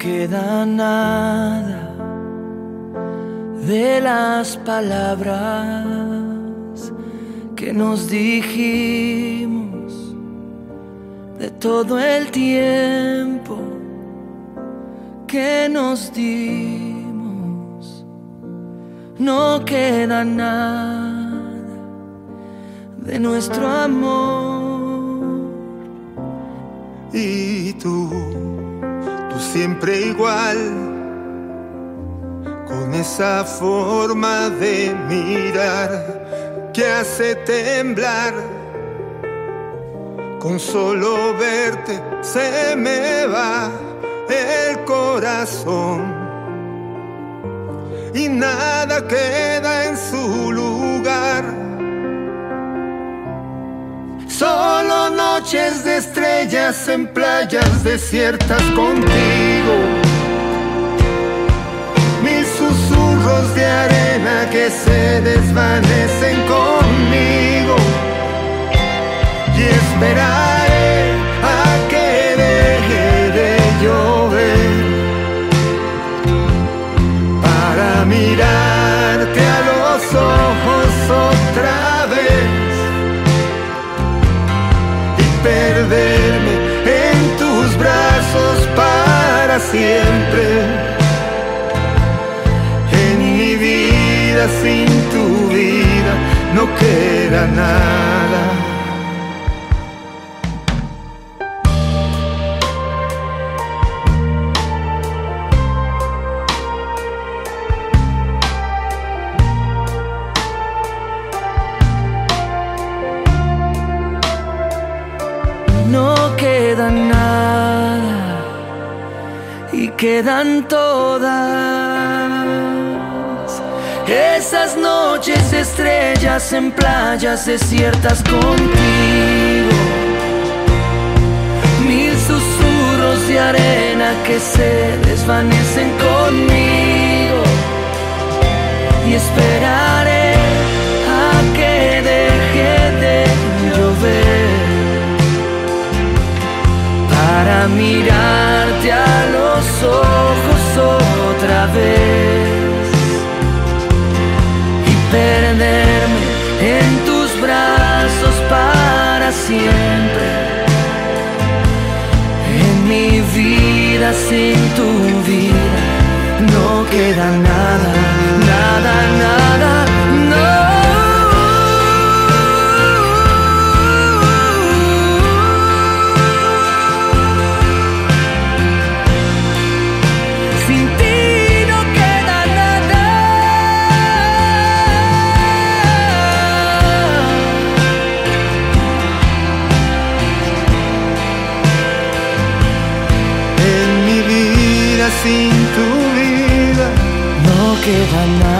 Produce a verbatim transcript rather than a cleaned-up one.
queda nada de las palabras que nos dijimos, de todo el tiempo que nos dimos. No queda nada de nuestro amor. Y tú, tú siempre igual, con esa forma de mirar que hace temblar. Con solo verte se me va el corazón y nada queda en su lugar. Solo noches de estrellas en playas desiertas contigo, mil susurros de arena que se desvanecen conmigo, y esperaré a que deje de llover para mirarte a los ojos otra vez y perderme en tus brazos para siempre. En mi vida sin tu vida no queda nada. No queda nada y quedan todas esas noches de estrellas en playas desiertas contigo, mil susurros de arena que se desvanecen conmigo, y esperaré a que deje de llover para mirarte a los ojos otra vez y perderme en tus brazos para siempre. En mi vida sin tu vida no queda nada, nada, nada, no. Sin tu vida no queda nada.